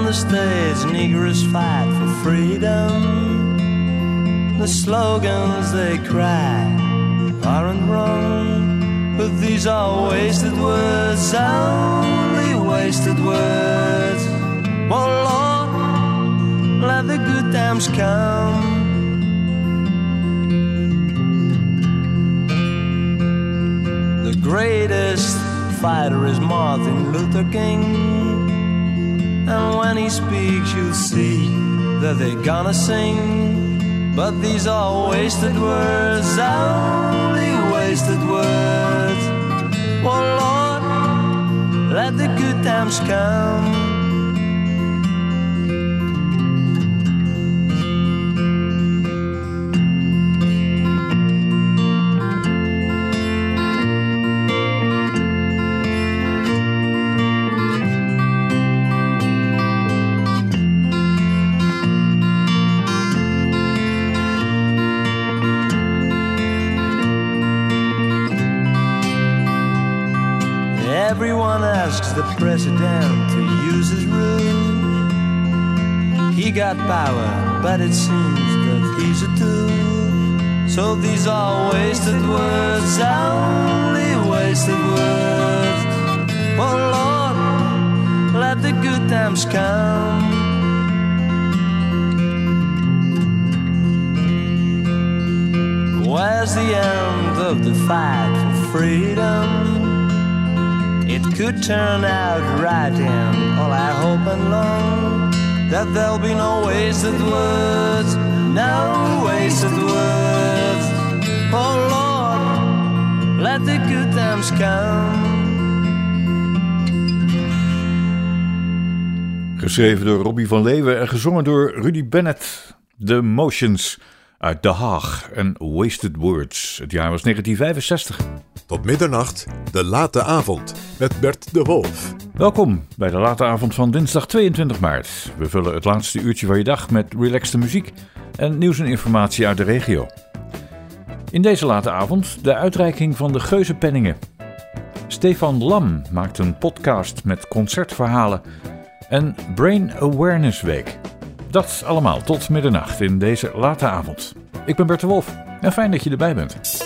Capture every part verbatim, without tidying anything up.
the States, Negroes fight for freedom. The slogans they cry aren't wrong, but these are wasted words, only wasted words. Oh Lord, let the good times come. The greatest fighter is Martin Luther King, and when he speaks you'll see that they're gonna sing. But these are wasted words, only wasted words. Oh Lord, let the good times come. Everyone asks the president to use his rule. He got power, but it seems that he's a tool. So these are wasted words, only wasted words. Oh Lord, let the good times come. Where's the end of the fight for freedom? It could turn out right, and all I hope and long that there'll be no wasted words, no wasted words. Oh Lord, let the good times come. Geschreven door Robbie van Leeuwen en gezongen door Rudy Bennett. The Motions uit Den Haag en Wasted Words. Het jaar was negentien vijfenzestig. Tot middernacht, de late avond, met Bert de Wolf. Welkom bij de late avond van dinsdag tweeëntwintig maart. We vullen het laatste uurtje van je dag met relaxte muziek en nieuws en informatie uit de regio. In deze late avond de uitreiking van de Geuzenpenningen. Stefan Lam maakt een podcast met concertverhalen en Brain Awareness Week. Dat allemaal tot middernacht in deze late avond. Ik ben Bert de Wolf en fijn dat je erbij bent.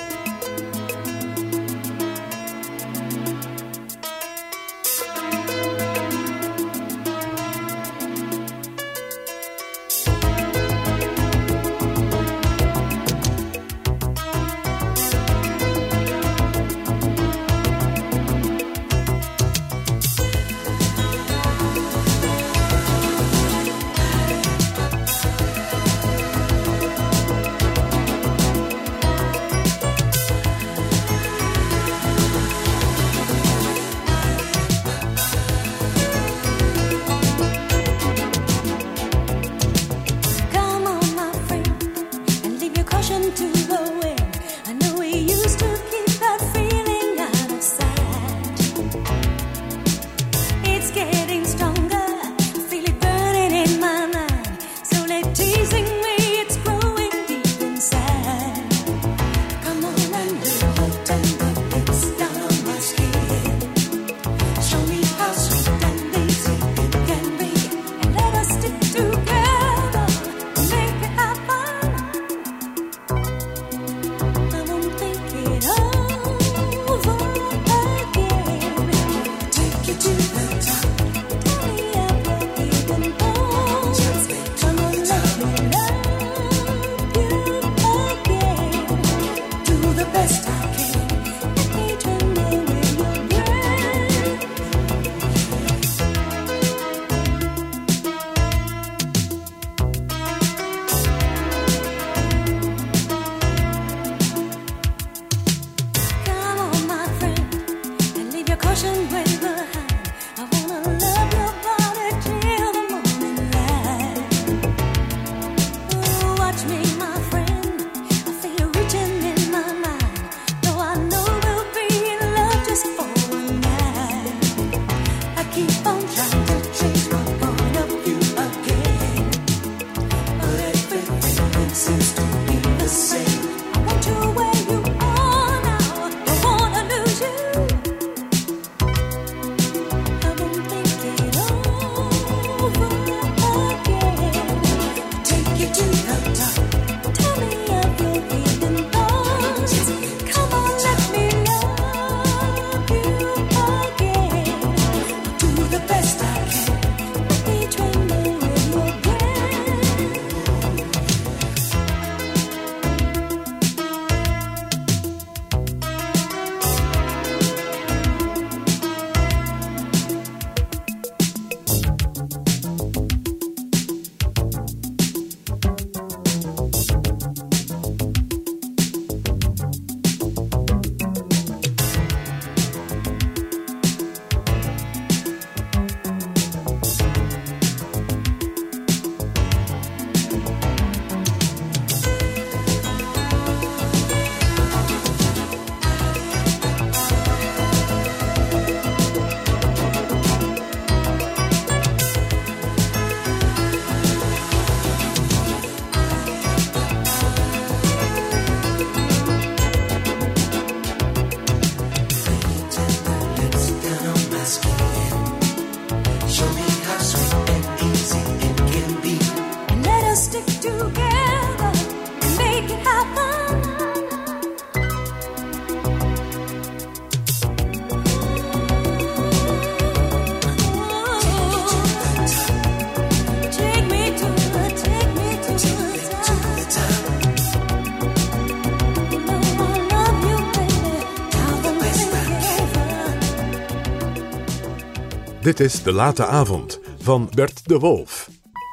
Dit is De Late Avond van Bert de Wolf.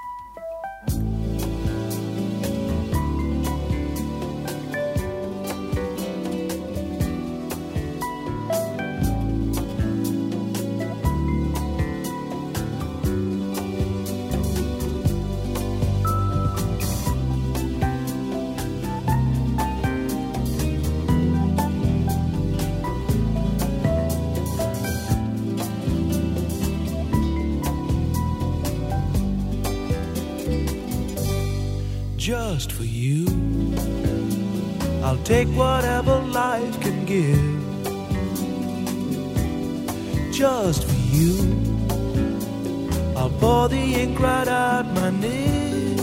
Just for you, I'll take whatever life can give. Just for you, I'll pour the ink right out my nib.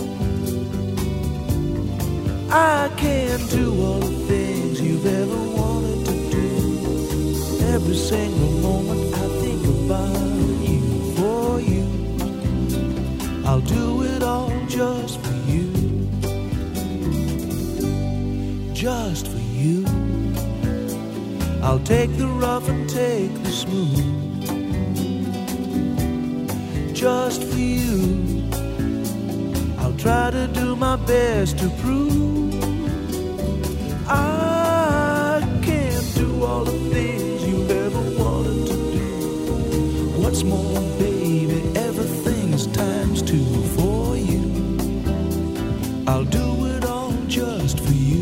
I can do all the things you've ever wanted to do. Every single moment I think about you, for you. I'll do it all just for you. Just for you, I'll take the rough and take the smooth. Just for you, I'll try to do my best to prove I can do all the things you've ever wanted to do. What's more, baby, everything's times two for you. I'll do it all just for you.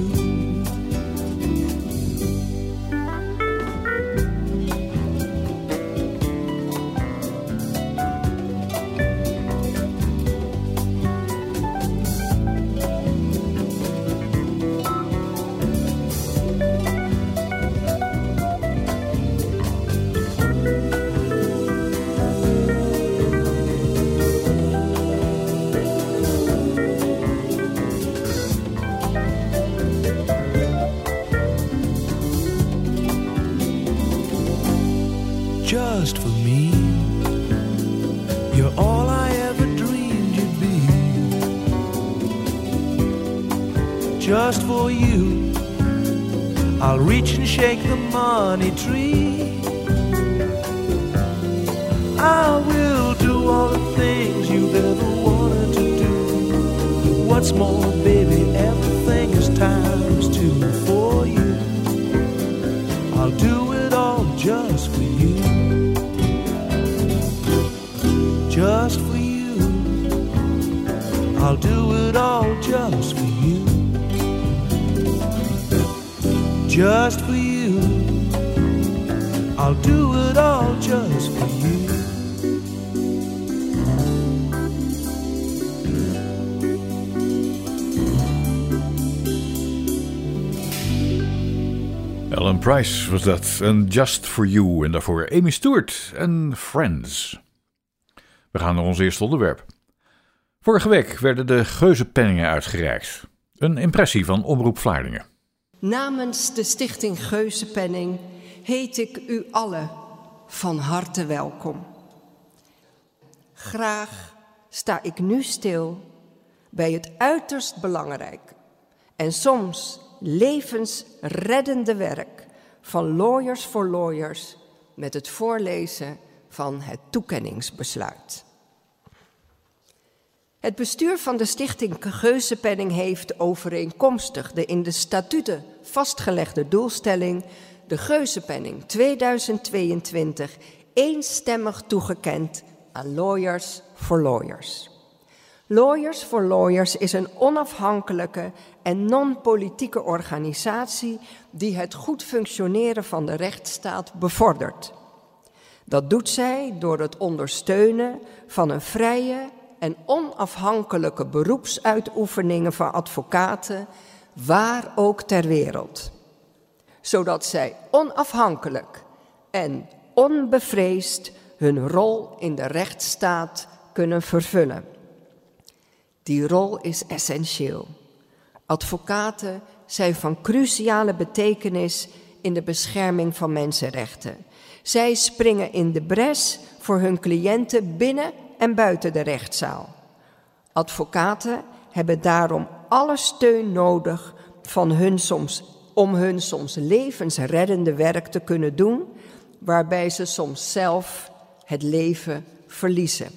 Just for me, you're all I ever dreamed you'd be. Just for you, I'll reach and shake the money tree. I will do all the things you've ever wanted to do. What's more, baby, everything is times two for you. I'll do it all just for you. Just for you, I'll do it all just for you. Just for you, I'll do it all just for you. Alan Price was dat, en Just for You. En daarvoor Amy Stewart en Friends. We gaan naar ons eerste onderwerp. Vorige week werden de Geuzenpenningen uitgereikt. Een impressie van Omroep Vlaardingen. Namens de Stichting Geuzenpenning heet ik u allen van harte welkom. Graag sta ik nu stil bij het uiterst belangrijk en soms levensreddende werk van Lawyers for Lawyers met het voorlezen van het toekenningsbesluit. Het bestuur van de Stichting Geuzenpenning heeft overeenkomstig de in de statuten vastgelegde doelstelling de Geuzenpenning tweeduizend tweeëntwintig eenstemmig toegekend aan Lawyers for Lawyers. Lawyers for Lawyers is een onafhankelijke en non-politieke organisatie die het goed functioneren van de rechtsstaat bevordert. Dat doet zij door het ondersteunen van een vrije en onafhankelijke beroepsuitoefeningen van advocaten, waar ook ter wereld. Zodat zij onafhankelijk en onbevreesd hun rol in de rechtsstaat kunnen vervullen. Die rol is essentieel. Advocaten zijn van cruciale betekenis in de bescherming van mensenrechten. Zij springen in de bres voor hun cliënten binnen en buiten de rechtszaal. Advocaten hebben daarom alle steun nodig van hun soms, om hun soms levensreddende werk te kunnen doen, waarbij ze soms zelf het leven verliezen.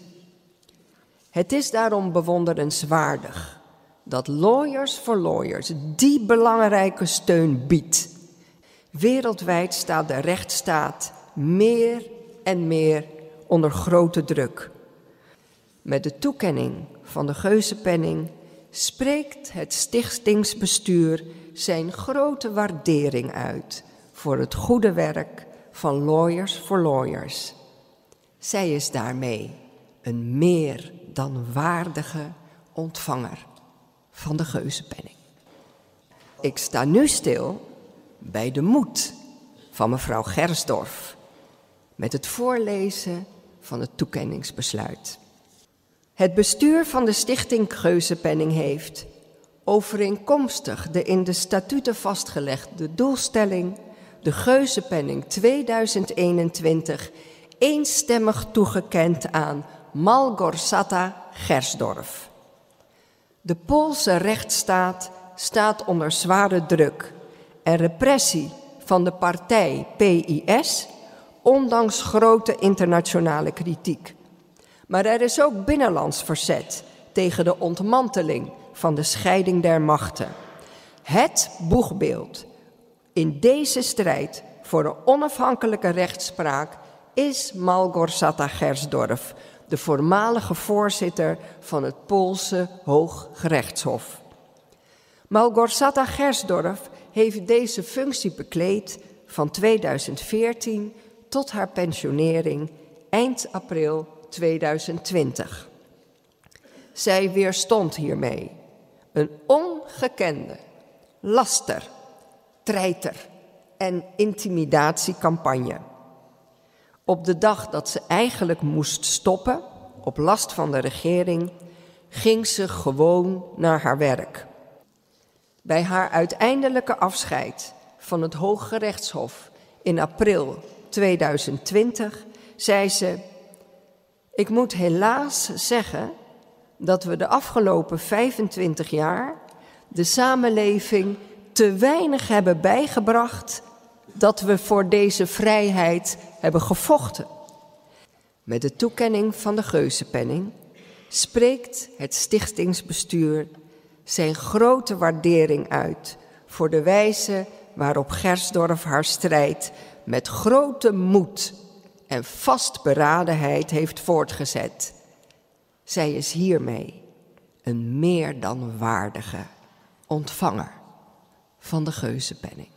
Het is daarom bewonderenswaardig dat Lawyers for Lawyers die belangrijke steun biedt. Wereldwijd staat de rechtsstaat meer en meer onder grote druk. Met de toekenning van de Geuzenpenning spreekt het stichtingsbestuur zijn grote waardering uit voor het goede werk van Lawyers for Lawyers. Zij is daarmee een meer dan waardige ontvanger van de Geuzenpenning. Ik sta nu stil bij de moed van mevrouw Gersdorf met het voorlezen van het toekenningsbesluit. Het bestuur van de Stichting Geuzenpenning heeft, overeenkomstig de in de statuten vastgelegde doelstelling, de Geuzenpenning tweeduizend eenentwintig eenstemmig toegekend aan Malgorzata Gersdorf. De Poolse rechtsstaat staat onder zware druk en repressie van de partij P I S, ondanks grote internationale kritiek. Maar er is ook binnenlands verzet tegen de ontmanteling van de scheiding der machten. Het boegbeeld in deze strijd voor een onafhankelijke rechtspraak is Malgorzata Gersdorf, de voormalige voorzitter van het Poolse Hooggerechtshof. Malgorzata Gersdorf heeft deze functie bekleed van tweeduizend veertien tot haar pensionering eind april tweeduizend twintig. Zij weerstond hiermee een ongekende laster, treiter en intimidatiecampagne. Op de dag dat ze eigenlijk moest stoppen, op last van de regering, ging ze gewoon naar haar werk. Bij haar uiteindelijke afscheid van het Hooggerechtshof in april tweeduizend twintig zei ze: ik moet helaas zeggen dat we de afgelopen vijfentwintig jaar de samenleving te weinig hebben bijgebracht dat we voor deze vrijheid hebben gevochten. Met de toekenning van de Geuzenpenning spreekt het stichtingsbestuur zijn grote waardering uit voor de wijze waarop Gersdorf haar strijd met grote moed en vastberadenheid heeft voortgezet. Zij is hiermee een meer dan waardige ontvanger van de Geuzenpenning.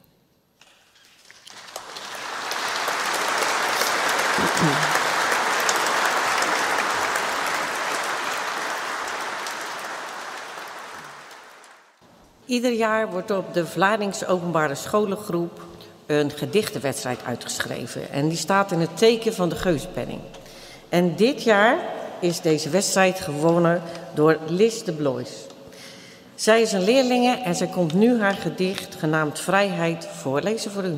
Ieder jaar wordt op de Vlaardingse Openbare Scholengroep een gedichtenwedstrijd uitgeschreven. En die staat in het teken van de Geuzenpenning. En dit jaar is deze wedstrijd gewonnen door Lis de Blois. Zij is een leerlinge en zij komt nu haar gedicht genaamd Vrijheid voorlezen voor u.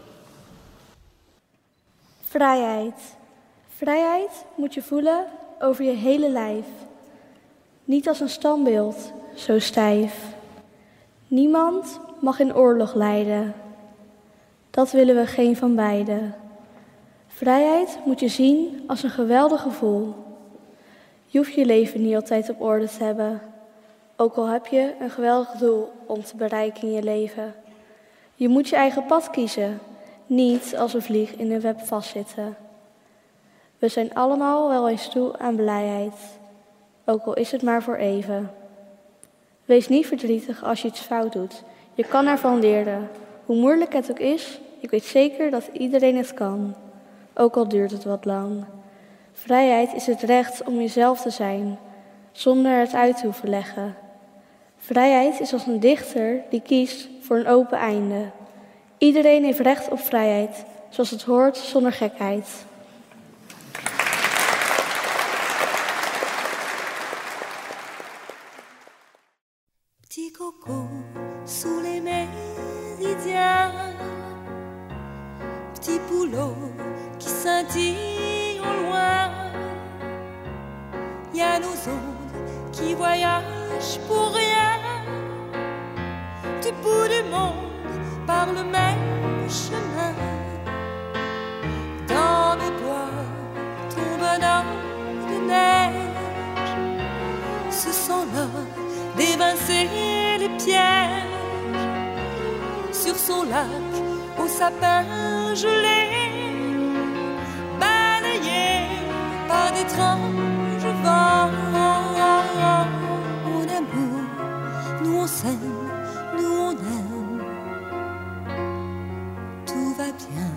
Vrijheid. Vrijheid moet je voelen over je hele lijf. Niet als een standbeeld, zo stijf. Niemand mag in oorlog lijden. Dat willen we geen van beiden. Vrijheid moet je zien als een geweldig gevoel. Je hoeft je leven niet altijd op orde te hebben. Ook al heb je een geweldig doel om te bereiken in je leven. Je moet je eigen pad kiezen. Niet als een vlieg in een web vastzitten. We zijn allemaal wel eens toe aan blijheid. Ook al is het maar voor even. Wees niet verdrietig als je iets fout doet. Je kan ervan leren. Hoe moeilijk het ook is, ik weet zeker dat iedereen het kan. Ook al duurt het wat lang. Vrijheid is het recht om jezelf te zijn, zonder het uit te hoeven leggen. Vrijheid is als een dichter die kiest voor een open einde. Iedereen heeft recht op vrijheid, zoals het hoort, zonder gekheid. Petit coco sous les méridiens, petit poulot qui scintille au loin. Y a nos ondes qui voyagent pour rien, du bout du monde par le même chemin. Dans nos doigts, ton nos lacs aux sapins gelés, balayés par d'étranges vents. Mon amour, nous on s'aime, nous on aime, tout va bien.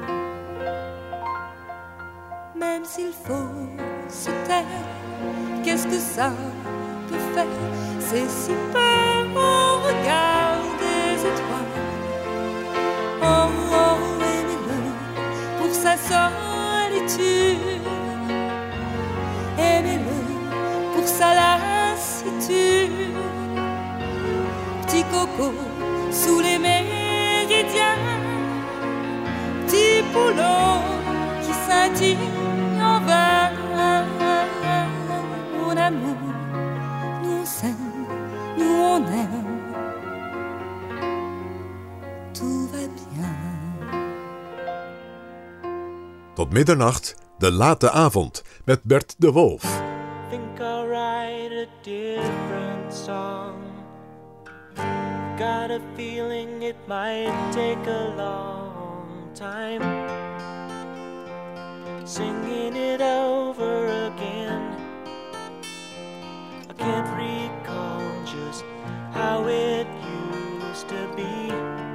Même s'il faut se taire, qu'est-ce que ça peut faire? C'est si peu au regard des étoiles. Oh, oh, aimez-le pour sa solitude, aimez-le pour sa lassitude. Petit coco sous les méridiens, petit poulot qui scintille en vain. Mon amour, nous on s'aime, nous on aime, tout va bien. Tot middernacht, de late avond, met Bert de Wolf. Think I'll write a different song. Got a feeling it might take a long time. Singing it over again, I can't recall just how it used to be.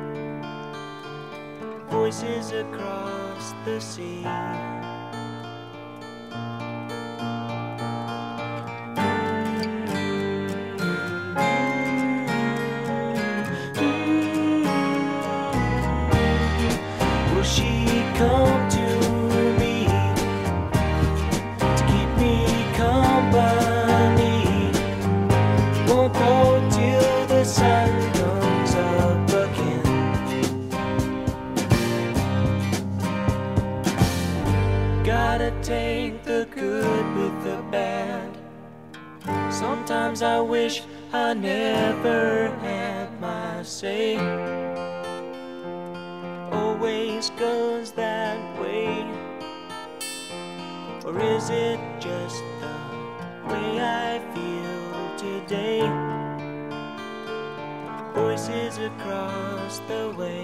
Voices across the sea. Will she come to me to keep me company? Won't go till the sun comes up again. Gotta take the good with the bad. Sometimes I wish I never had my say. Always goes that way. Or is it just the way I feel today? Voices across the way.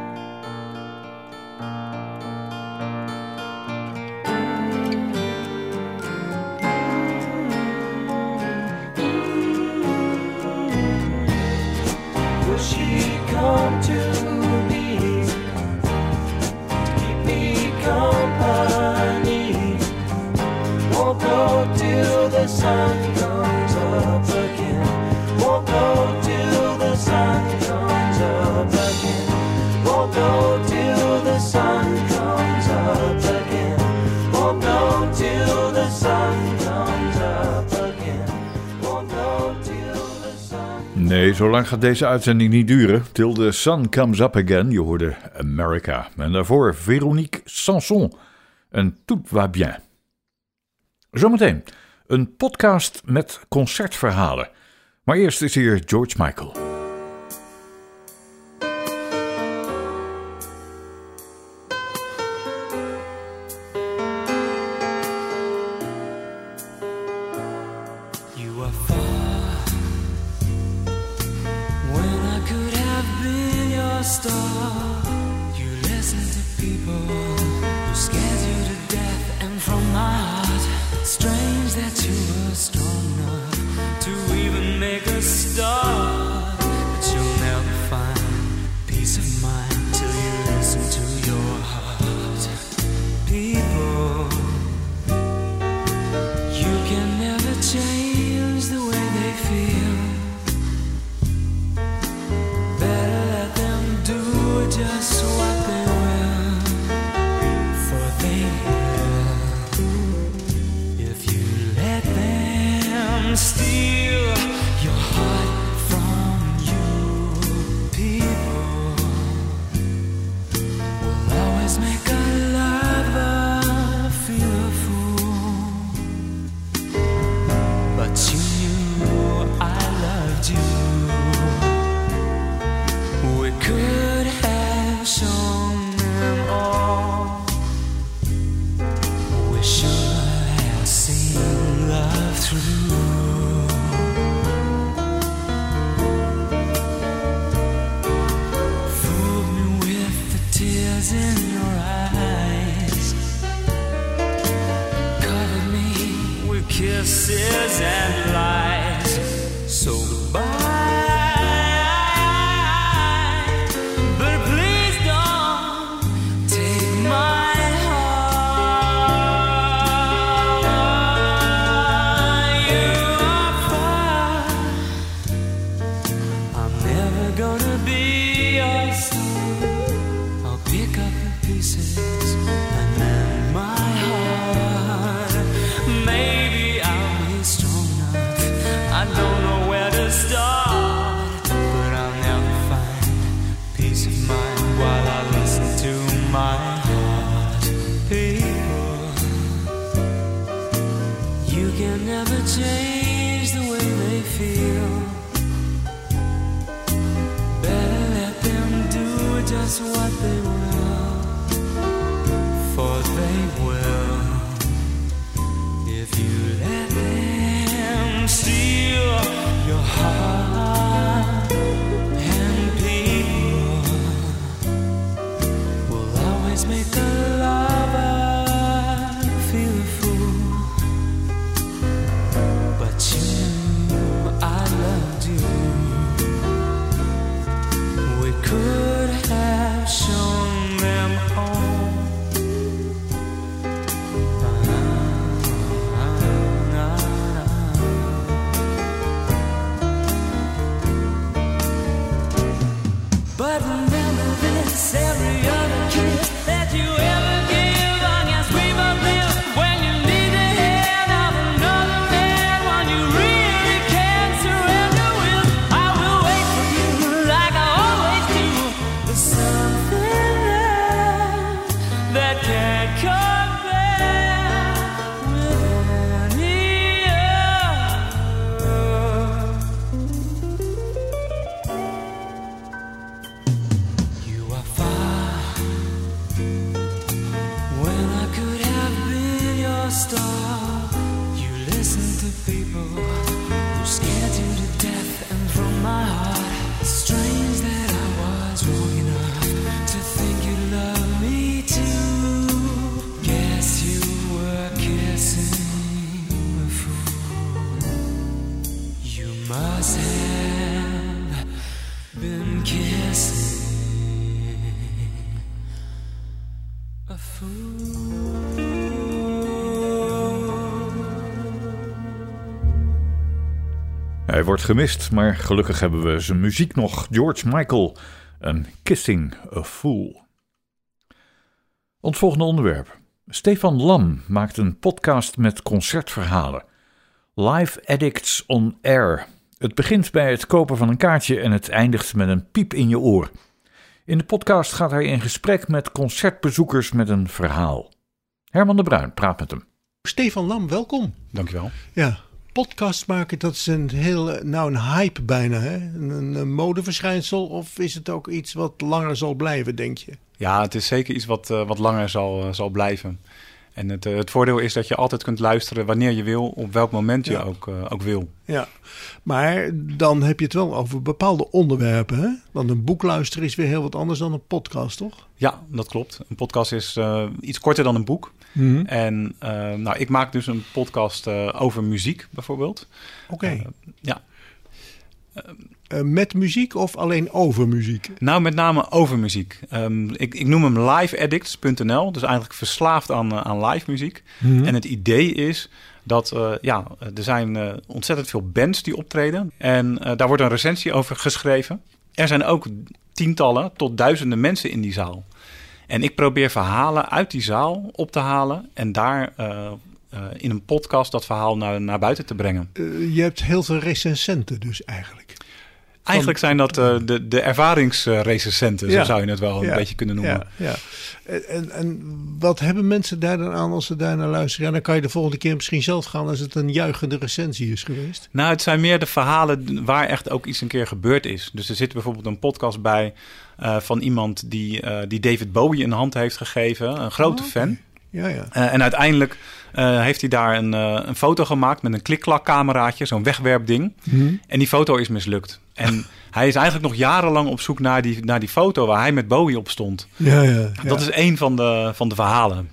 Will she come to me to keep me company? Won't go till the sun comes up again. Won't go till the sun comes up again. Won't go till the sun comes up again. Won't go till the sun comes up again. Won't go till the sun. Nee, zo lang gaat deze uitzending niet duren. Till the sun comes up again. Je hoorde America. En daarvoor Véronique Sanson. En Tout va bien. Zometeen een podcast met concertverhalen. Maar eerst is hier George Michael. You are far when I could have been your star. You listen to people who scares you to death, and from my heart, strange that you were strong enough to even make a start. kisses and lies. So goodbye, but please don't take my heart. You are far. I'm never gonna be your son. I'll pick up the pieces and mend my heart. Maybe I'll be strong enough. I don't know where to start, but I'll never find peace of mind while I listen to my heart. People, you can never change the way they feel. Better let them do just what they will, for they will if you let them steal your heart. And people will always make the lover feel a fool, but you knew I loved you. We could have shown them home. But remember this, every other kiss that you ever give, long as we both live. When you need the hand of another man, one you really can't surrender with, I will wait for you like I always do. There's something there that can't compare with any other. You are far when I could have been your star. You listen to people who scared you to death, and from my heart, it's strange that I was wrong enough to think you love me too. Guess you were kissing a fool. You must have been kissing a fool. Hij wordt gemist, maar gelukkig hebben we zijn muziek nog. George Michael en Kissing a Fool. Ons volgende onderwerp. Stefan Lam maakt een podcast met concertverhalen. Live Addicts on Air. Het begint bij het kopen van een kaartje en het eindigt met een piep in je oor. In de podcast gaat hij in gesprek met concertbezoekers met een verhaal. Herman de Bruin praat met hem. Stefan Lam, welkom. Dankjewel. Ja, podcast maken, dat is een heel, nou een hype bijna, hè? Een, een modeverschijnsel, of is het ook iets wat langer zal blijven, denk je? Ja, het is zeker iets wat, uh, wat langer zal, uh, zal blijven. En het, uh, het voordeel is dat je altijd kunt luisteren wanneer je wil, op welk moment je Ja. ook, uh, ook wil. Ja, maar dan heb je het wel over bepaalde onderwerpen, hè? Want een boek luisteren is weer heel wat anders dan een podcast, toch? Ja, dat klopt. Een podcast is uh, iets korter dan een boek. Mm-hmm. En uh, nou, ik maak dus een podcast uh, over muziek bijvoorbeeld. Oké. Okay. Uh, ja. Uh, met muziek of alleen over muziek? Nou, met name over muziek. Um, ik, ik noem hem live addicts punt n l, dus eigenlijk verslaafd aan, uh, aan live muziek. Mm-hmm. En het idee is dat uh, ja, er zijn uh, ontzettend veel bands die optreden. En uh, daar wordt een recensie over geschreven. Er zijn ook tientallen tot duizenden mensen in die zaal. En ik probeer verhalen uit die zaal op te halen en daar uh, uh, in een podcast dat verhaal naar, naar buiten te brengen. Uh, je hebt heel veel recensenten dus eigenlijk. Eigenlijk zijn dat uh, de, de ervaringsrecensenten, ja. Zo zou je het wel een ja. beetje kunnen noemen. Ja, ja. En, en wat hebben mensen daar dan aan als ze daar naar luisteren? Ja, dan kan je de volgende keer misschien zelf gaan als het een juichende recensie is geweest. Nou, het zijn meer de verhalen waar echt ook iets een keer gebeurd is. Dus er zit bijvoorbeeld een podcast bij uh, van iemand die, uh, die David Bowie een hand heeft gegeven. Een grote oh, okay. fan. Ja, ja. Uh, en uiteindelijk uh, heeft hij daar een, uh, een foto gemaakt met een klik-klak-cameraatje, zo'n wegwerpding. Mm-hmm. En die foto is mislukt. En hij is eigenlijk nog jarenlang op zoek naar die, naar die foto waar hij met Bowie op stond. Ja, ja, ja. Dat is één van de, van de verhalen.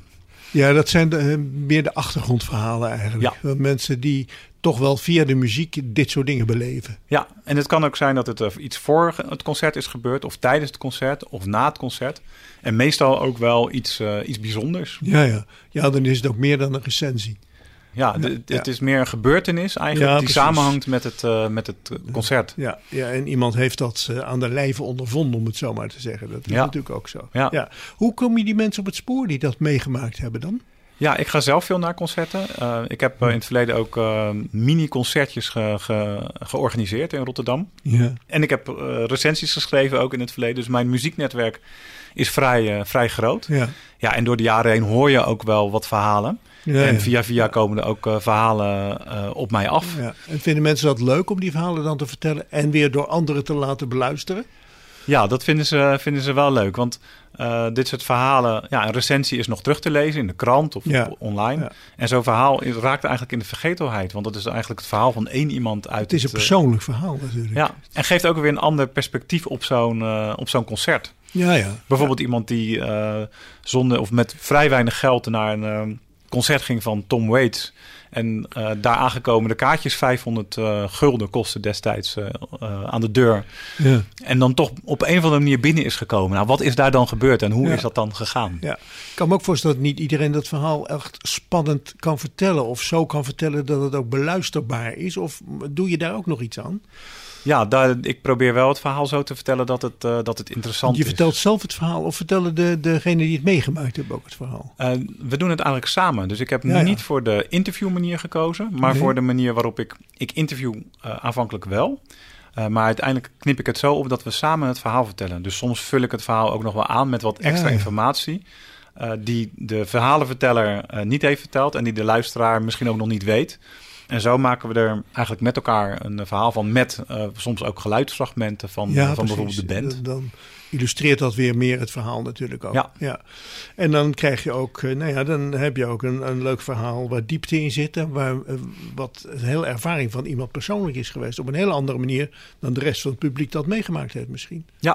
Ja, dat zijn de, uh, meer de achtergrondverhalen eigenlijk. Ja. Mensen die toch wel via de muziek dit soort dingen beleven. Ja, en het kan ook zijn dat het uh, iets voor het concert is gebeurd, of tijdens het concert, of na het concert. En meestal ook wel iets, uh, iets bijzonders. Ja, ja. ja, dan is het ook meer dan een recensie. Ja, de, ja, het is meer een gebeurtenis eigenlijk ja, die precies. samenhangt met het, uh, met het concert. Ja, ja, en iemand heeft dat uh, aan de lijve ondervonden, om het zo maar te zeggen. Dat is ja. natuurlijk ook zo. Ja. Ja. Hoe kom je die mensen op het spoor die dat meegemaakt hebben dan? Ja, ik ga zelf veel naar concerten. Uh, ik heb uh, in het verleden ook uh, mini-concertjes ge, ge, georganiseerd in Rotterdam. Ja. En ik heb uh, recensies geschreven ook in het verleden. Dus mijn muzieknetwerk is vrij, uh, vrij groot. Ja. Ja, en door de jaren heen hoor je ook wel wat verhalen. Ja, en ja. via via komen er ook uh, verhalen uh, op mij af. Ja. En vinden mensen dat leuk om die verhalen dan te vertellen en weer door anderen te laten beluisteren? Ja, dat vinden ze, vinden ze wel leuk. Want uh, dit soort verhalen, ja, een recensie is nog terug te lezen in de krant of ja. op, online. Ja. En zo'n verhaal raakt eigenlijk in de vergetelheid. Want dat is eigenlijk het verhaal van één iemand uit het is een het, persoonlijk verhaal natuurlijk. Ja, en geeft ook weer een ander perspectief op zo'n, uh, op zo'n concert. Ja, ja. Bijvoorbeeld ja. iemand die uh, zonder of met vrij weinig geld naar een uh, concert ging van Tom Waits. En uh, daar aangekomen de kaartjes vijfhonderd uh, gulden kosten destijds uh, uh, aan de deur. Ja. En dan toch op een of andere manier binnen is gekomen. Nou, wat is daar dan gebeurd en hoe ja. is dat dan gegaan? Ja. Ik kan me ook voorstellen dat niet iedereen dat verhaal echt spannend kan vertellen. Of zo kan vertellen dat het ook beluisterbaar is. Of doe je daar ook nog iets aan? Ja, daar, ik probeer wel het verhaal zo te vertellen dat het, uh, dat het interessant je is. Je vertelt zelf het verhaal of vertellen de, degenen die het meegemaakt hebben ook het verhaal? Uh, we doen het eigenlijk samen. Dus ik heb ja, ja. niet voor de interviewmanier gekozen, maar nee. voor de manier waarop ik... Ik interview uh, aanvankelijk wel, uh, maar uiteindelijk knip ik het zo op dat we samen het verhaal vertellen. Dus soms vul ik het verhaal ook nog wel aan met wat extra ja, ja. informatie... Uh, die de verhalenverteller uh, niet heeft verteld en die de luisteraar misschien ook nog niet weet... En zo maken we er eigenlijk met elkaar een verhaal van... met uh, soms ook geluidsfragmenten van, ja, van bijvoorbeeld de band. Dan, dan illustreert dat weer meer het verhaal natuurlijk ook. Ja. ja. En dan krijg je ook... Nou ja, dan heb je ook een, een leuk verhaal waar diepte in zit... waar uh, wat een hele ervaring van iemand persoonlijk is geweest... op een hele andere manier dan de rest van het publiek dat meegemaakt heeft misschien. Ja.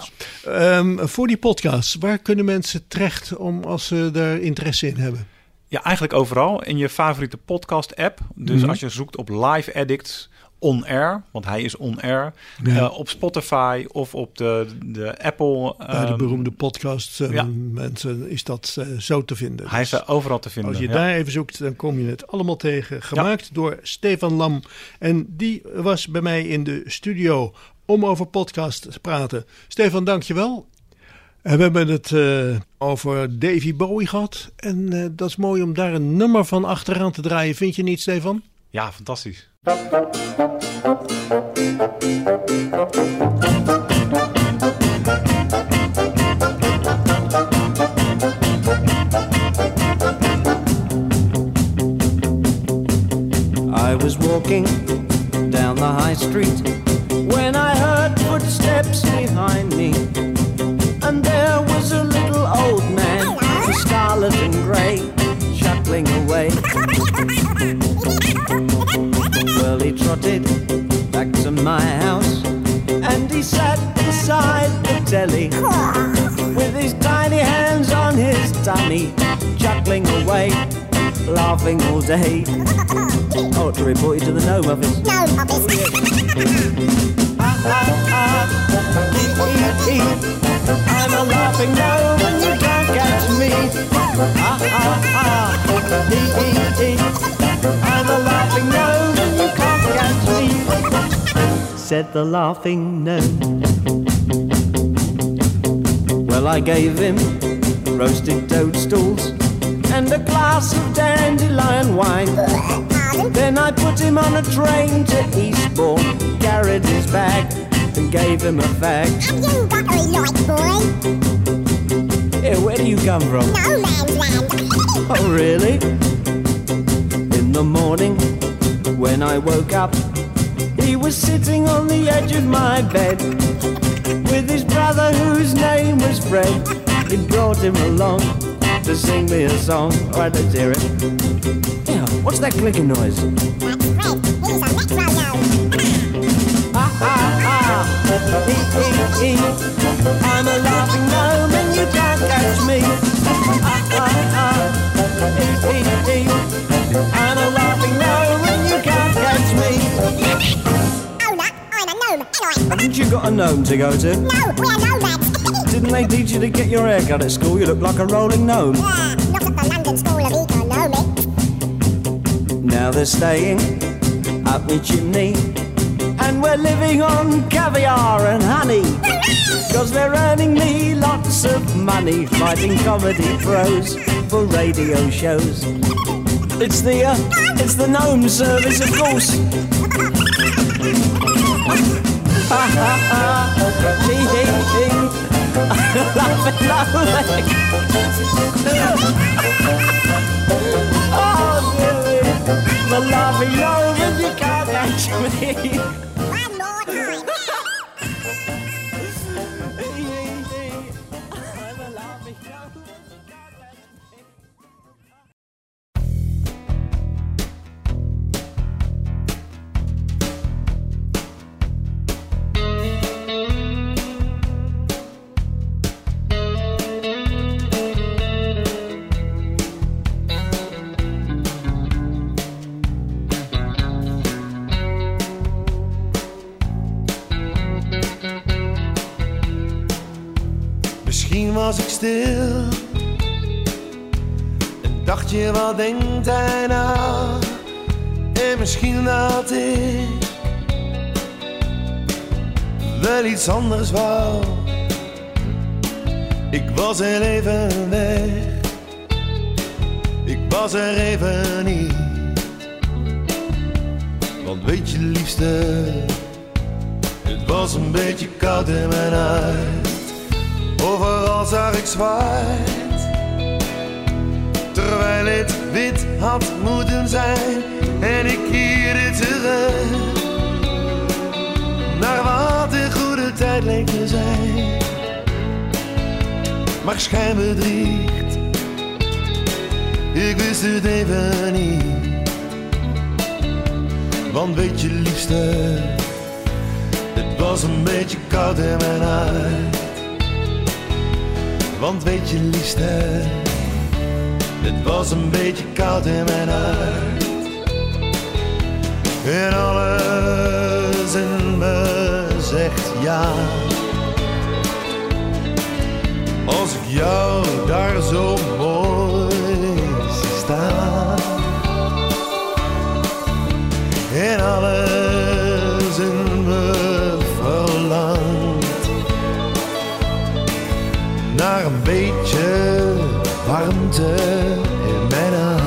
Um, voor die podcast, waar kunnen mensen terecht... om als ze daar interesse in hebben? Ja, eigenlijk overal in je favoriete podcast-app. Dus mm-hmm. als je zoekt op Live Addicts On Air, want hij is on air, ja. uh, op Spotify of op de, de Apple. Bij um, de beroemde podcast uh, ja. mensen is dat uh, zo te vinden. Hij is dus er overal te vinden. Als je ja. daar even zoekt, dan kom je het allemaal tegen. Gemaakt ja. door Stefan Lam. En die was bij mij in de studio om over podcast te praten. Stefan, dank je wel. En we hebben het uh, over Davy Bowie gehad. En uh, dat is mooi om daar een nummer van achteraan te draaien. Vind je niet, Stefan? Ja, fantastisch. I was walking down the high street when I heard footsteps behind me. And there was a little old man, scarlet and grey, chuckling away. Well, he trotted back to my house, and he sat beside the telly, with his tiny hands on his tummy, chuckling away, laughing all day. Oh, to report you to the Gnome Office. Gnome Office. Ah, ah, ah, ee, ee, ee. I'm a laughing gnome and you can't catch me. Ah, ah, ah, ee, ee, ee. I'm a laughing gnome and you can't catch me, said the laughing gnome. Well, I gave him roasted toadstools and a glass of dandelion wine. Then I put him on a train to Eastbourne, carried his bag and gave him a fag. Have you got a light, boy? Yeah, where do you come from? No man's land. Oh, really? In the morning, when I woke up, he was sitting on the edge of my bed, with his brother whose name was Fred. He brought him along to sing me a song. All right, let's hear it. Yeah, what's that clicking noise? That's Fred. He's a metronome. Ah, ah, ah, ee, ee, ee. I'm a laughing gnome and you can't catch me. Ah, ah, ah, ee, gnome to go to? No, we're nomads. Didn't they teach you to get your hair cut at school? You look like a rolling gnome. Yeah, not at the London School of Economics. Now they're staying up the chimney, and we're living on caviar and honey. Cause they're earning me lots of money fighting comedy pros for radio shows. It's the, uh, it's the gnome service, of course. Ha ha ha, hee hee hee, laughing lovely. Oh, really? The laughing gnome and you can't catch me. One more time. I'm a laughing gnome. Misschien was ik stil en dacht je, wat denkt hij nou? En misschien dat ik wel iets anders wou. Ik was er even weg, ik was er even niet. Want weet je liefste, het was een beetje koud in mijn huis. Overal zag ik zwart, terwijl het wit had moeten zijn. En ik keerde terug naar wat een goede tijd leek te zijn. Maar schijn bedriegt, ik wist het even niet. Want weet je liefste, het was een beetje koud in mijn huis. Want weet je liefste, het was een beetje koud in mijn hart. En alles in me zegt ja. Als ik jou daar zo mooi zie staan. En alles in me verlangt naar een beetje warmte in mijn hart.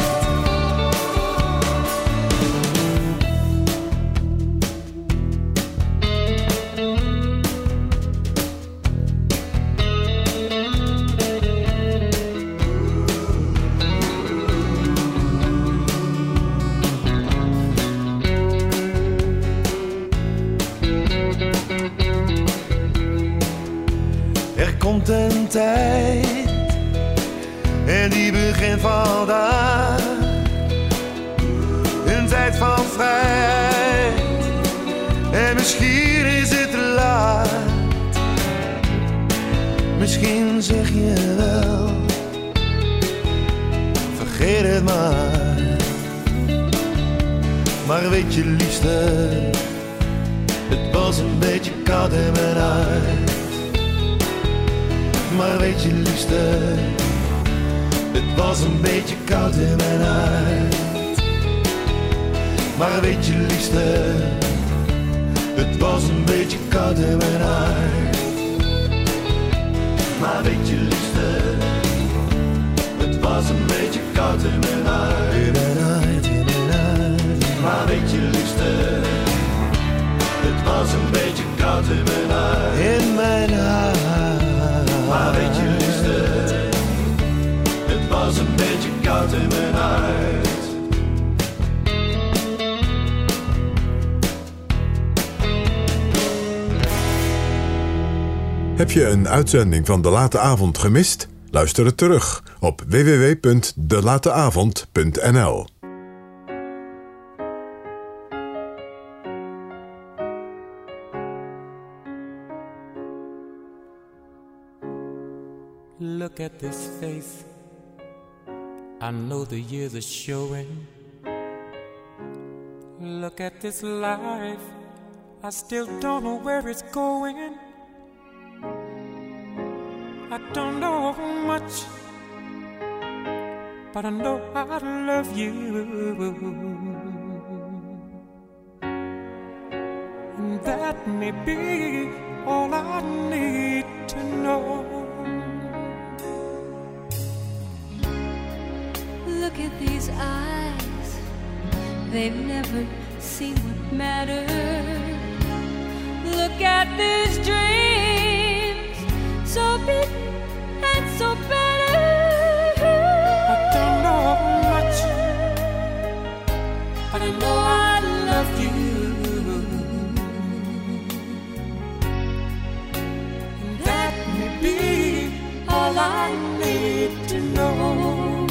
Er komt een tijd en die begint vandaag. Een tijd van vrijheid en misschien is het te laat. Misschien zeg je wel, vergeet het maar. Maar weet je liefste, het was een beetje koud in mijn hart. Maar weet je liefste, het was een beetje koud in mijn hart. Maar weet je liefste, het was een beetje koud in mijn hart. Maar weet je liefste, het was een beetje koud in mijn hart. In mijn hart, in mijn hart. Maar weet je liefste, het was een beetje koud in mijn hart. In mijn hart. Maar weet je liefste, het was een beetje koud in mijn hart. Heb je een uitzending van De Late Avond gemist? Luister het terug op w w w punt de late avond punt n l. Look at this face, I know the years are showing. Look at this life, I still don't know where it's going. I don't know much, but I know I love you. And that may be all I need to know. Look at these eyes, they've never seen what matters. Look at these dreams, so big and so better. I don't know much, but I know I love you. And that may be all I need to know.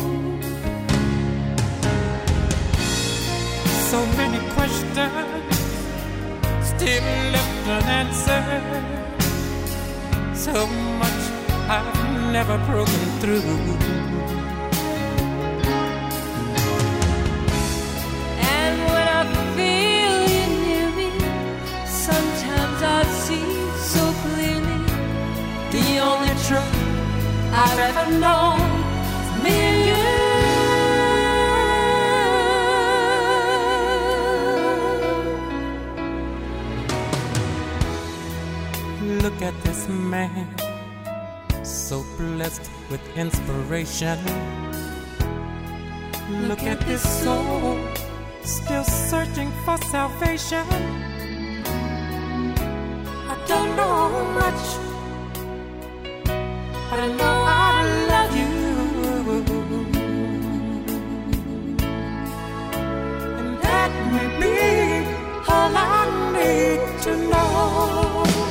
So many questions, still left unanswered. So much I've never broken through. And when I feel you near me, sometimes I see so clearly the only truth I've ever known is me and you. Look at this man, so blessed with inspiration. Look at this soul, still searching for salvation. I don't know much, but I know I love you. And that may be all I need to know.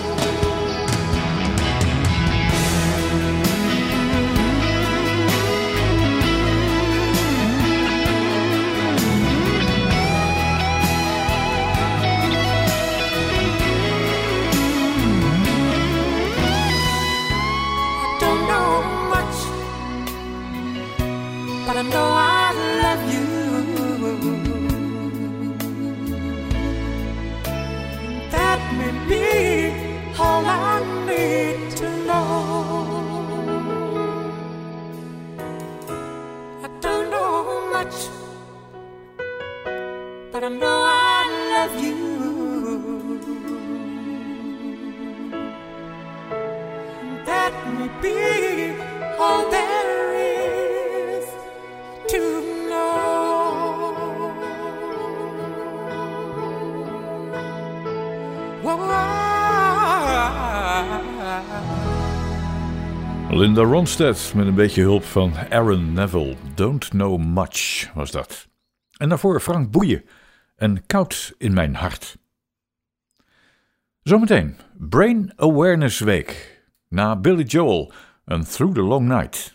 But I know I love you. That may be all I need to know. I don't know much, but I know I love you. That may be all there is to know. Linda Ronstadt met een beetje hulp van Aaron Neville. Don't Know Much was dat. En daarvoor Frank Boeien en Koud in mijn hart. Zometeen Brain Awareness Week. Na Billy Joel en Through the Long Night.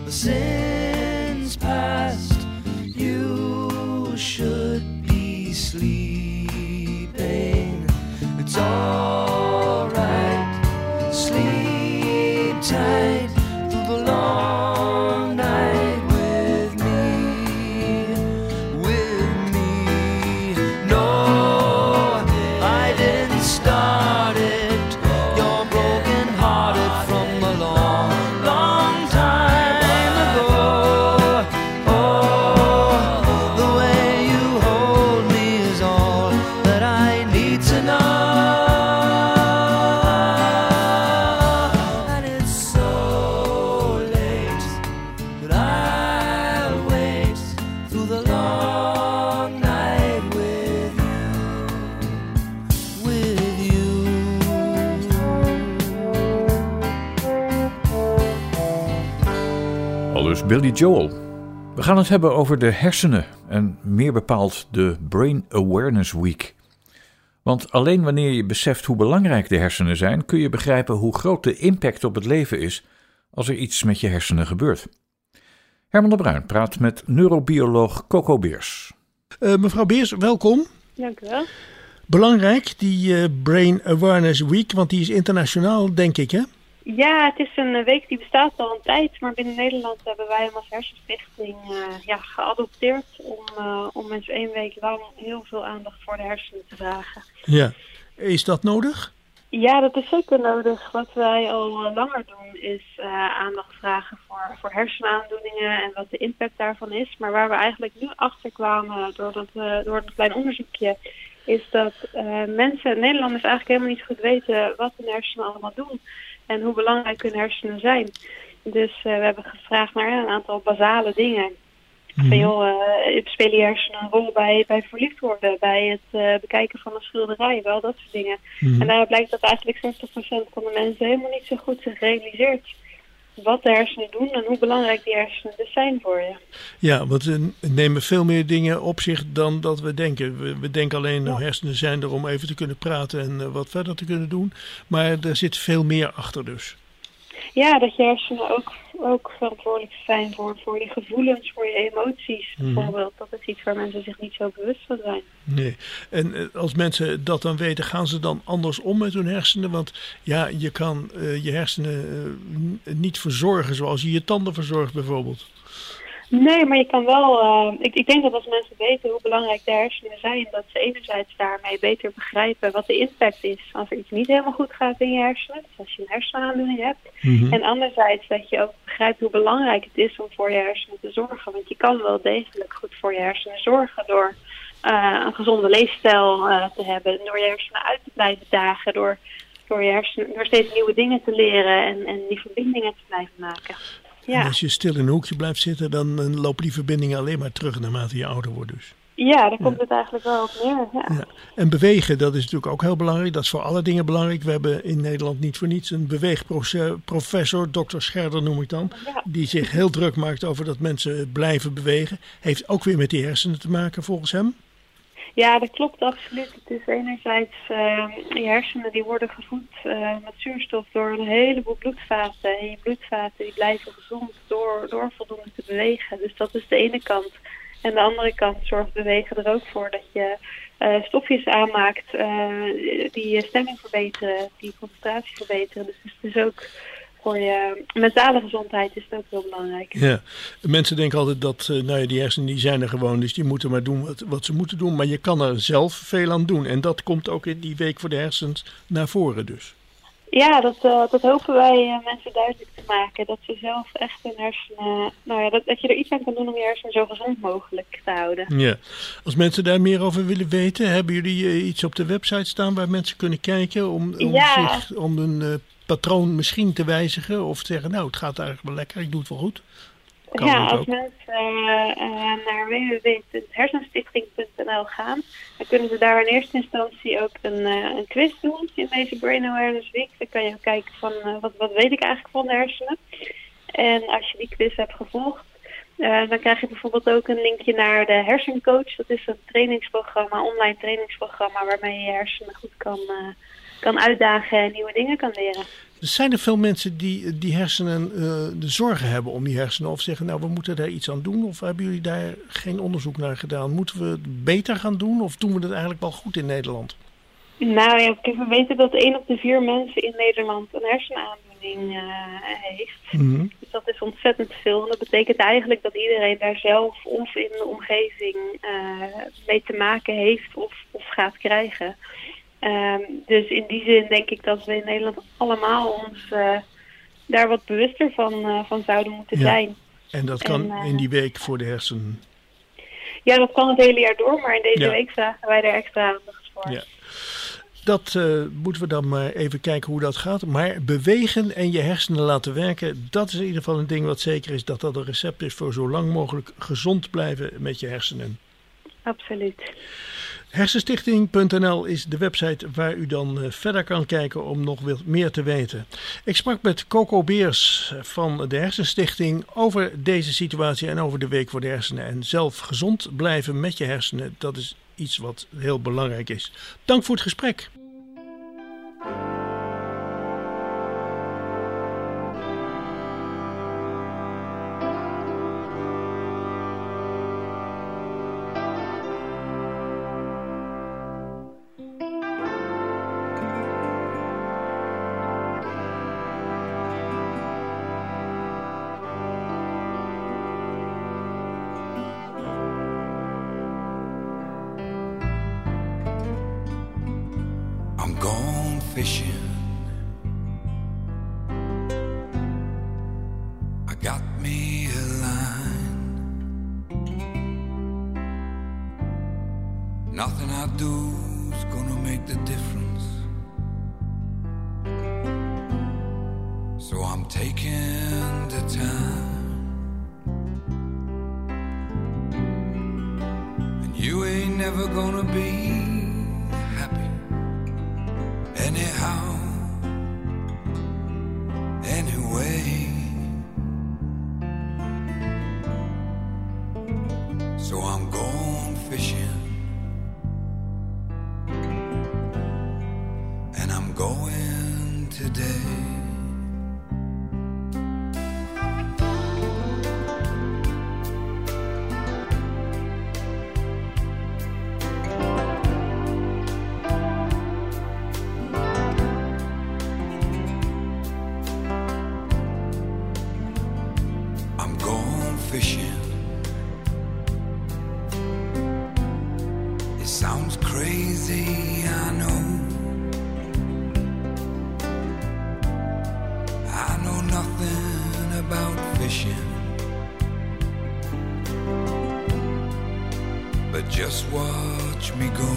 Sins past, you should be sleeping. It's alright. Sleep tight through the long night with me, with me. No, I didn't start it. You're broken hearted from a long, long time ago. Oh, the way you hold me is all that I need to know. And it's so late, but I'll wait through the long night with you, with you. Aldus Billy Joel. We gaan het hebben over de hersenen en meer bepaald de Brain Awareness Week. Want alleen wanneer je beseft hoe belangrijk de hersenen zijn, kun je begrijpen hoe groot de impact op het leven is als er iets met je hersenen gebeurt. Herman de Bruin praat met neurobioloog Coco Beers. Uh, mevrouw Beers, welkom. Dank u wel. Belangrijk, die uh, Brain Awareness Week, want die is internationaal, denk ik, hè? Ja, het is een week die bestaat al een tijd, maar binnen Nederland hebben wij hem als hersenstichting uh, ja, geadopteerd om, uh, om eens één week lang heel veel aandacht voor de hersenen te vragen. Ja, is dat nodig? Ja, dat is zeker nodig. Wat wij al uh, langer doen is uh, aandacht vragen voor, voor hersenaandoeningen en wat de impact daarvan is. Maar waar we eigenlijk nu achter kwamen door dat, uh, door dat klein onderzoekje, is dat uh, mensen, Nederlanders eigenlijk helemaal niet goed weten wat hun hersenen allemaal doen. En hoe belangrijk hun hersenen zijn. Dus uh, we hebben gevraagd naar een aantal basale dingen. Mm-hmm. Van joh, uh, spelen je hersenen een rol bij, bij verliefd worden, bij het uh, bekijken van een schilderij, wel dat soort dingen. Mm-hmm. En daaruit blijkt dat eigenlijk zestig procent van de mensen helemaal niet zo goed zich realiseert wat de hersenen doen en hoe belangrijk die hersenen dus zijn voor je. Ja, want we nemen veel meer dingen op zich dan dat we denken. We, we denken alleen, nou, hersenen zijn er om even te kunnen praten en uh, wat verder te kunnen doen. Maar er zit veel meer achter dus. Ja, dat je hersenen ook, ook verantwoordelijk zijn voor, voor je gevoelens, voor je emoties mm-hmm. bijvoorbeeld. Dat is iets waar mensen zich niet zo bewust van zijn. Nee. En uh, als mensen dat dan weten, gaan ze dan anders om met hun hersenen? Want ja, je kan uh, je hersenen uh, niet verzorgen zoals je je tanden verzorgt bijvoorbeeld. Nee, maar je kan wel... Uh, ik, ik denk dat als mensen weten hoe belangrijk de hersenen zijn, dat ze enerzijds daarmee beter begrijpen wat de impact is als er iets niet helemaal goed gaat in je hersenen. Dus als je een hersenaandoening hebt. Mm-hmm. En anderzijds dat je ook begrijpt hoe belangrijk het is om voor je hersenen te zorgen. Want je kan wel degelijk goed voor je hersenen zorgen door uh, een gezonde leefstijl uh, te hebben. Door je hersenen uit te blijven dagen, door, door, je hersenen, door steeds nieuwe dingen te leren en, en die verbindingen te blijven maken. Ja. En als je stil in een hoekje blijft zitten, dan lopen die verbindingen alleen maar terug naarmate je ouder wordt dus. Ja, daar komt ja. het eigenlijk wel op neer. Ja. Ja. En bewegen, dat is natuurlijk ook heel belangrijk. Dat is voor alle dingen belangrijk. We hebben in Nederland niet voor niets een beweegprofessor, dokter Scherder noem ik dan, ja. die zich heel druk maakt over dat mensen blijven bewegen. Heeft ook weer met die hersenen te maken volgens hem. Ja, dat klopt absoluut. Het is enerzijds, uh, je hersenen die worden gevoed uh, met zuurstof door een heleboel bloedvaten. En je bloedvaten die blijven gezond door, door voldoende te bewegen. Dus dat is de ene kant. En de andere kant zorgt bewegen er ook voor dat je uh, stofjes aanmaakt uh, die je stemming verbeteren, die concentratie verbeteren. Dus het is ook... voor je mentale gezondheid is het ook heel belangrijk. Ja, mensen denken altijd dat uh, nou ja, die hersenen die zijn er gewoon, dus die moeten maar doen wat, wat ze moeten doen. Maar je kan er zelf veel aan doen. En dat komt ook in die week voor de hersens naar voren dus. Ja, dat, uh, dat hopen wij uh, mensen duidelijk te maken. Dat ze zelf echt hun hersenen... Nou ja, dat, dat je er iets aan kan doen om je hersenen zo gezond mogelijk te houden. Ja. Als mensen daar meer over willen weten, hebben jullie uh, iets op de website staan waar mensen kunnen kijken om, om, ja. zich, om een uh, patroon misschien te wijzigen of te zeggen, nou, het gaat eigenlijk wel lekker, ik doe het wel goed? Kan ja, als mensen uh, uh, naar w w w punt hersenstichting punt n l gaan, dan kunnen ze daar in eerste instantie ook een, uh, een quiz doen in deze Brain Awareness Week. Dan kan je ook kijken van uh, wat, wat weet ik eigenlijk van de hersenen. En als je die quiz hebt gevolgd, uh, dan krijg je bijvoorbeeld ook een linkje naar de hersencoach. Dat is een trainingsprogramma, online trainingsprogramma waarmee je je hersenen goed kan, uh, kan uitdagen en nieuwe dingen kan leren. Zijn er veel mensen die die hersenen, uh, de zorgen hebben om die hersenen? Of zeggen, nou, we moeten daar iets aan doen? Of hebben jullie daar geen onderzoek naar gedaan? Moeten we het beter gaan doen? Of doen we het eigenlijk wel goed in Nederland? Nou ja, kijk, we weten dat één op de vier mensen in Nederland een hersenaandoening uh, heeft. Mm-hmm. Dus dat is ontzettend veel. En dat betekent eigenlijk dat iedereen daar zelf of in de omgeving uh, mee te maken heeft of, of gaat krijgen. Um, dus in die zin denk ik dat we in Nederland allemaal ons uh, daar wat bewuster van, uh, van zouden moeten ja. zijn. En dat kan en, uh, in die week voor de hersenen? Ja, dat kan het hele jaar door, maar in deze ja. week vragen wij daar extra aandacht voor. Ja. Dat uh, moeten we dan maar even kijken hoe dat gaat. Maar bewegen en je hersenen laten werken, dat is in ieder geval een ding wat zeker is, dat dat een recept is voor zo lang mogelijk gezond blijven met je hersenen. Absoluut. hersenstichting punt n l is de website waar u dan uh, verder kan kijken om nog wat meer te weten. Ik sprak met Coco Beers van de Hersenstichting over deze situatie en over de Week voor de Hersenen. En zelf gezond blijven met je hersenen, dat is iets wat heel belangrijk is. Dank voor het gesprek. Fishing, I got me a line. Nothing I do is gonna make the difference, so I'm taking the time. And you ain't never gonna be anyhow, anyway. So I'm going fishing, and I'm going today. Just watch me go.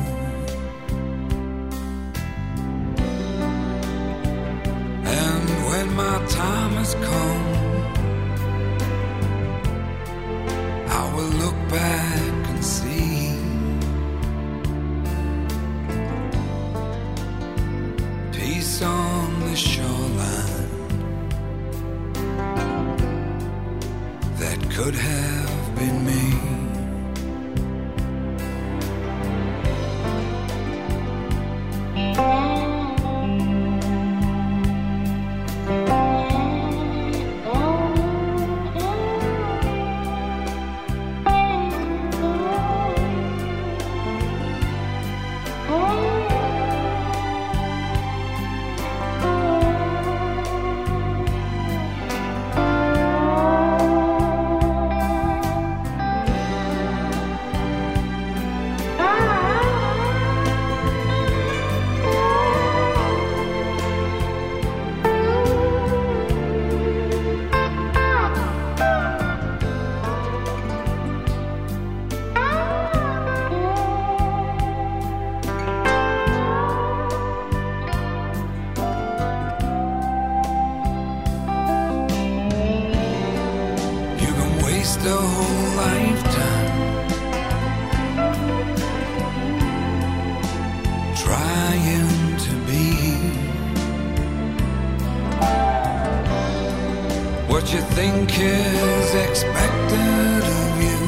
And when my time has come, I will look back and see peace on the shoreline that could have been me. The whole lifetime trying to be what you think is expected of you,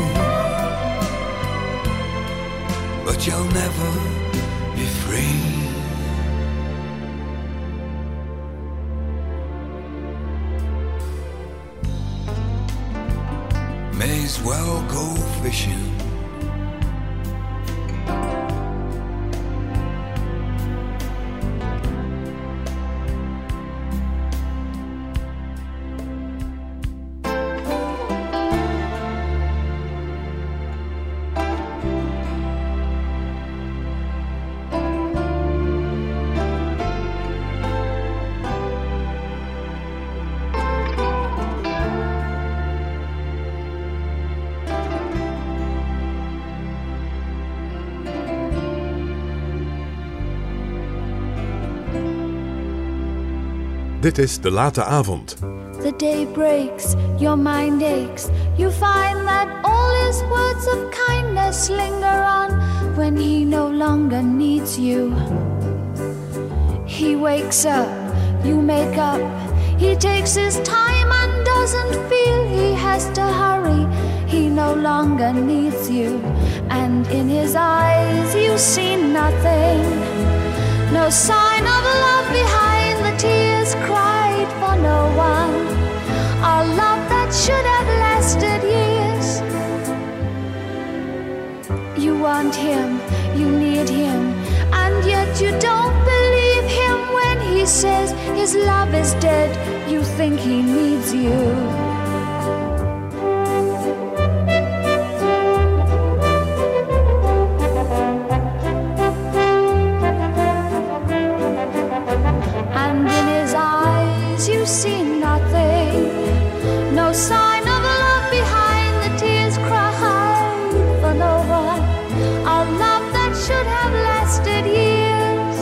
but you'll never be free. may as well go fishing. Dit is De Late Avond. The day breaks, your mind aches. You find that all his words of kindness linger on when he no longer needs you. He wakes up, you make up. He takes his time and doesn't feel he has to hurry. He no longer needs you. And in his eyes you see nothing. No sign of love behind the tears cried for no one. A love that should have lasted years. You want him, you need him, and yet you don't believe him when he says his love is dead. You think he needs you. See nothing, no sign of love behind the tears cried for no one. A love that should have lasted years.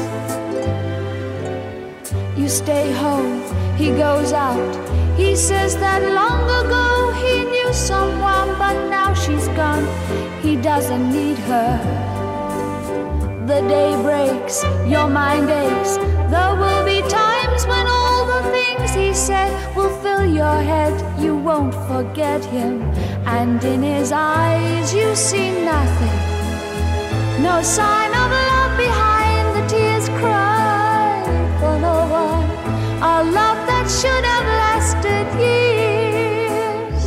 You stay home, he goes out. He says that long ago he knew someone, but now she's gone. He doesn't need her. The day breaks, your mind aches. There will be times when all the things he said will fill your head. You won't forget him, and in his eyes you see nothing. No sign of love behind the tears cried for no one. A love that should have lasted years.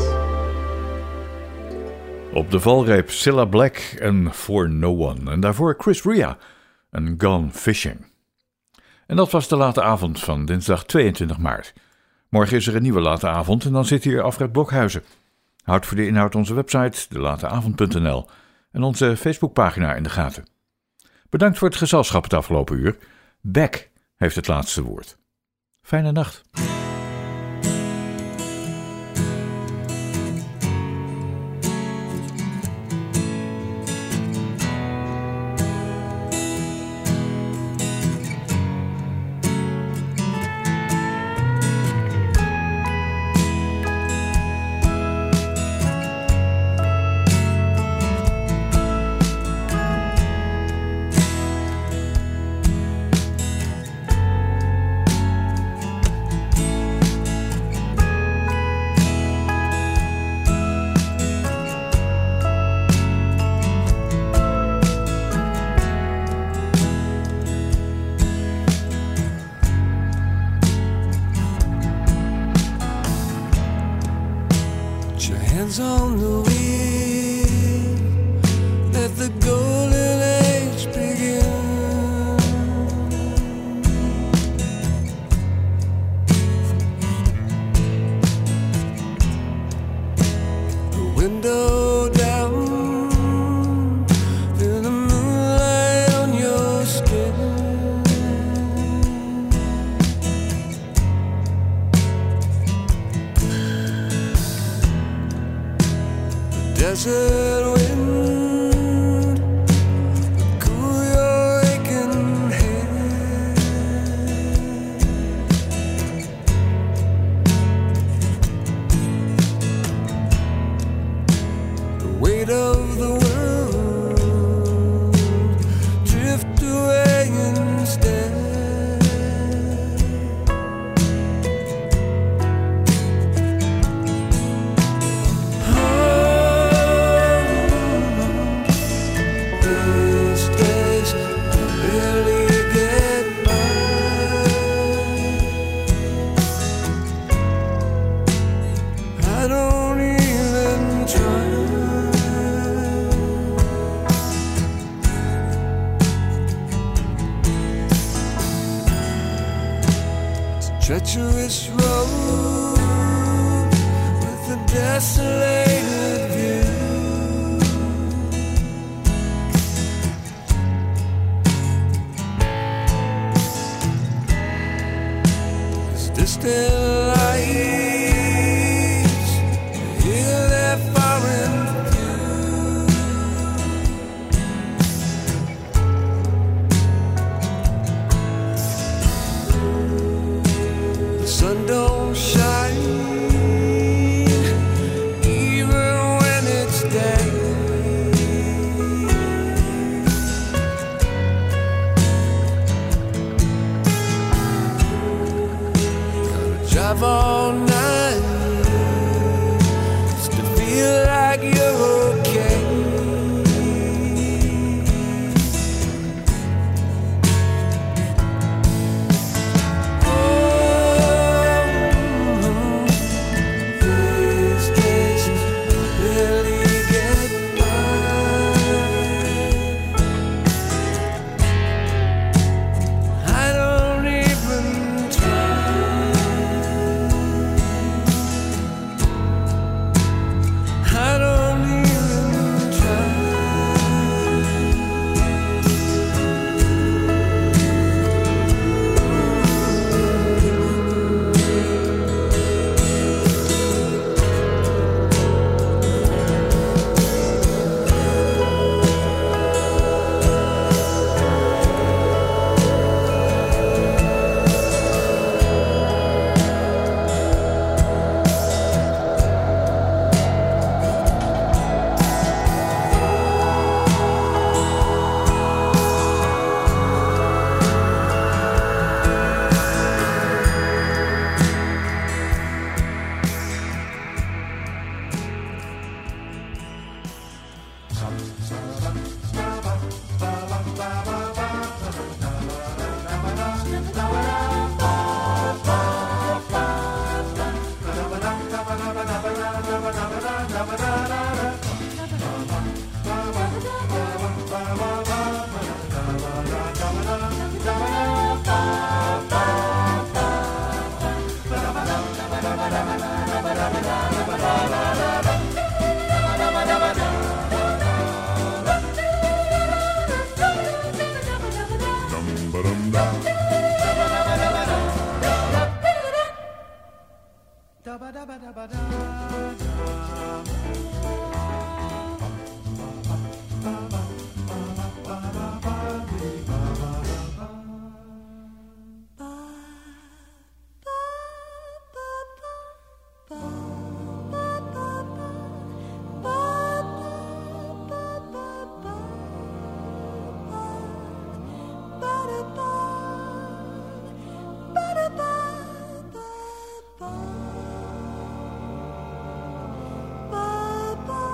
Op de valreep Cilla Black en For No One. En daarvoor Chris Rea en Gone Fishing. En dat was de late avond van dinsdag tweeëntwintig maart. Morgen is er een nieuwe late avond en dan zit hier Alfred Blokhuizen. Houd voor de inhoud onze website de late avond punt n l en onze Facebookpagina in de gaten. Bedankt voor het gezelschap het afgelopen uur. Beck heeft het laatste woord. Fijne nacht. On the wheel, let the golden age begin. The window down, feel the moonlight on your skin. Desert wind, cool your aching head. The weight of the world drift away instead. I don't even try. treacherous road with a desolated view. As distant lights hear their foreign view. The sun don't shine even when it's day. Gotta drive all night just to feel like you're okay. These days I barely get by. I don't even try. I don't even try. Ba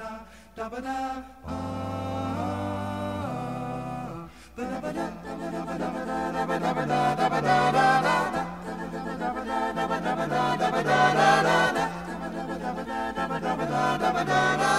Da